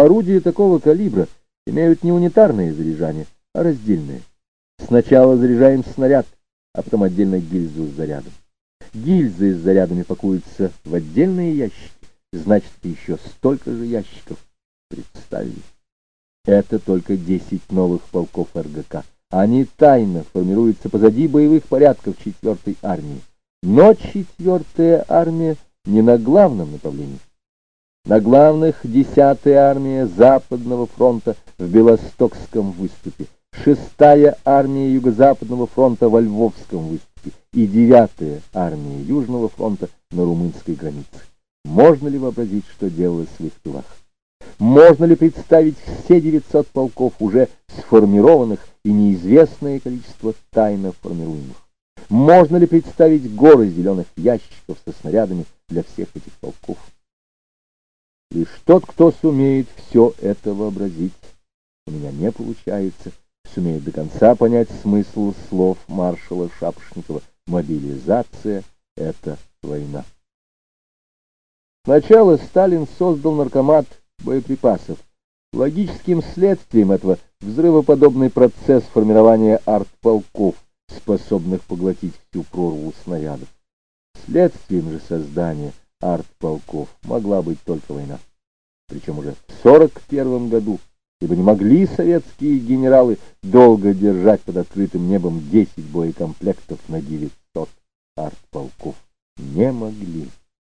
орудия такого калибра имеют не унитарное заряжание, а раздельное. Сначала заряжаем снаряд, а потом отдельно гильзу с зарядом. Гильзы с зарядами пакуются в отдельные ящики, значит, еще столько же ящиков. Представили? Это только 10 новых полков РГК. Они тайно формируются позади боевых порядков 4-й армии. Но 4-я армия не на главном направлении. На главных 10-я армия Западного фронта в Белостокском выступе, 6-я армия Юго-Западного фронта во Львовском выступе и 9-я армия Южного фронта на румынской границе. Можно ли вообразить, что делалось в их тылах? Можно ли представить все 900 полков, уже сформированных, и неизвестное количество тайно формируемых? Можно ли представить горы зеленых ящиков со снарядами для всех этих полков? Лишь тот, кто сумеет все это вообразить, у меня не получается, сумеет до конца понять смысл слов маршала Шапошникова: мобилизация — это война. Сначала Сталин создал наркомат боеприпасов. Логическим следствием этого взрывоподобный процесс формирования артполков, способных поглотить всю прорву снарядов. Следствием же создания артполков могла быть только война. Причем уже в 1941 году, ибо не могли советские генералы долго держать под открытым небом 10 боекомплектов на 900 артполков. Не могли.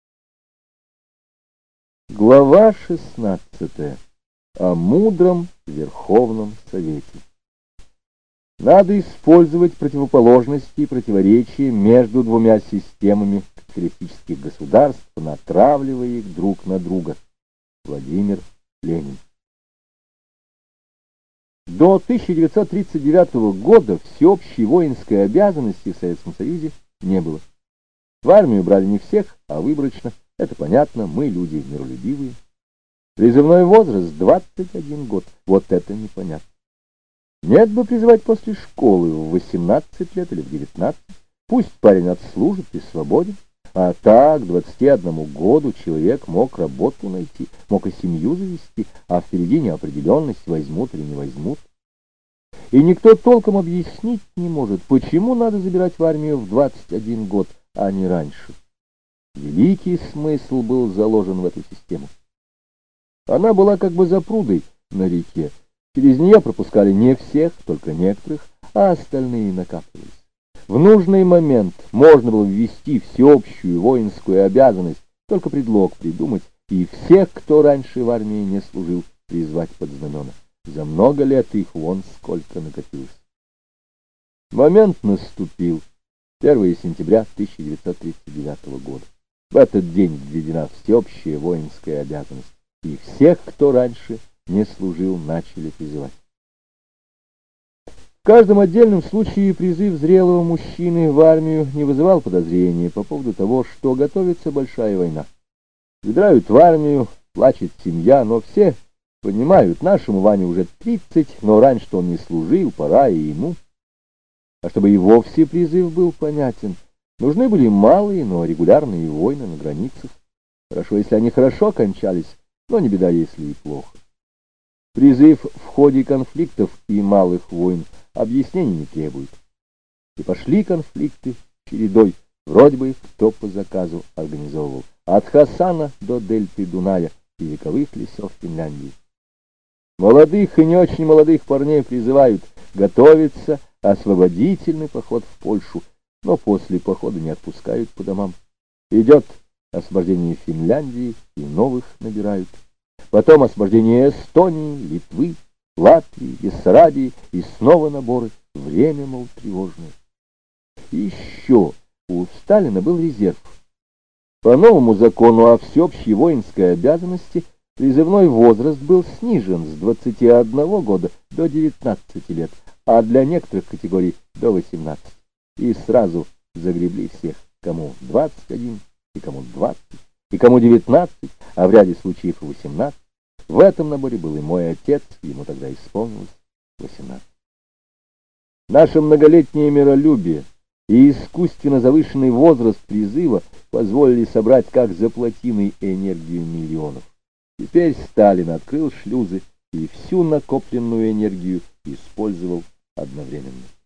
Глава 16. О мудром Верховном Совете. Надо использовать противоположности и противоречия между двумя системами капиталистических государств, натравливая их друг на друга. Владимир Ленин. До 1939 года всеобщей воинской обязанности в Советском Союзе не было. В армию брали не всех, а выборочно. Это понятно, мы люди миролюбивые. Призывной возраст 21 год. Вот это непонятно. Нет бы призывать после школы в 18 лет или в 19. Пусть парень отслужит и свободен. А так, к 21 году человек мог работу найти, мог и семью завести, а впереди неопределенность, возьмут или не возьмут. И никто толком объяснить не может, почему надо забирать в армию в 21 год, а не раньше. Великий смысл был заложен в эту систему. Она была как бы запрудой на реке. Через нее пропускали не всех, только некоторых, а остальные накапливались. В нужный момент можно было ввести всеобщую воинскую обязанность, только предлог придумать, и всех, кто раньше в армии не служил, призвать под знамена. За много лет их вон сколько накопилось. Момент наступил. 1 сентября 1939 года. В этот день введена всеобщая воинская обязанность, и всех, кто раньше не служил, начали призывать. В каждом отдельном случае призыв зрелого мужчины в армию не вызывал подозрения по поводу того, что готовится большая война. Выбирают в армию, плачет семья, но все понимают, нашему Ване уже 30, но раньше-то он не служил, пора и ему. А чтобы и вовсе призыв был понятен, нужны были малые, но регулярные войны на границах. Хорошо, если они хорошо кончались, но не беда, если и плохо. Призыв в ходе конфликтов и малых войн объяснений не требует. И пошли конфликты чередой, вроде бы кто по заказу организовывал, от Хасана до дельты Дуная и вековых лесов Финляндии. Молодых и не очень молодых парней призывают готовиться освободительный поход в Польшу, но после похода не отпускают по домам. Идет освобождение Финляндии, и новых набирают. Потом освобождение Эстонии, Литвы, Латвии, Бессарабии, и снова наборы. Время, мол, тревожное. И еще у Сталина был резерв. По новому закону о всеобщей воинской обязанности призывной возраст был снижен с 21 года до 19 лет, а для некоторых категорий до 18. И сразу загребли всех, кому 21, и кому 20, и кому 19, а в ряде случаев и 18. В этом наборе был и мой отец, ему тогда исполнилось 18. Наше многолетнее миролюбие и искусственно завышенный возраст призыва позволили собрать как за плотиной энергию миллионов. Теперь Сталин открыл шлюзы и всю накопленную энергию использовал одновременно.